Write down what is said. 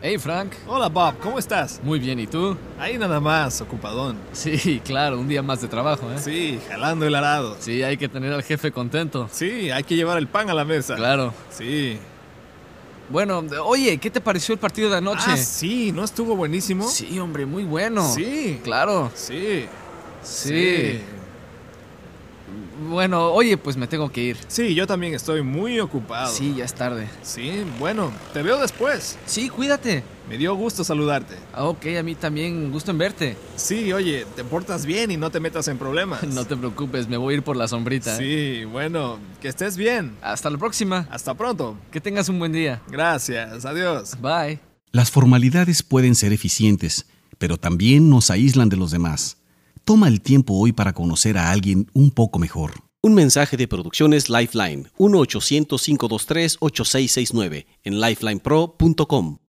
Hey, Frank. Hola, Bob, ¿cómo estás? Muy bien, ¿y tú? Ahí nada más, ocupadón. Sí, claro, un día más de trabajo, ¿eh? Sí, jalando el arado. Sí, hay que tener al jefe contento. Sí, hay que llevar el pan a la mesa. Claro. Sí. Bueno, oye, ¿qué te pareció el partido de anoche? Ah, sí, ¿no estuvo buenísimo? Sí, hombre, muy bueno. Sí. Claro. Sí. Sí. Bueno, oye, pues me tengo que ir. Sí, yo también estoy muy ocupado. Sí, ya es tarde. Sí, bueno, te veo después. Sí, cuídate. Me dio gusto saludarte. Ah, ok, a mí también, gusto en verte. Sí, oye, te portas bien y no te metas en problemas. No te preocupes, me voy a ir por la sombrita. Sí, bueno, que estés bien. Hasta la próxima. Hasta pronto. Que tengas un buen día. Gracias, adiós. Bye. Las formalidades pueden ser eficientes, pero también nos aíslan de los demás. Toma el tiempo hoy para conocer a alguien un poco mejor. Un mensaje de Producciones Lifeline, 1-800-523-8669, en lifelinepro.com.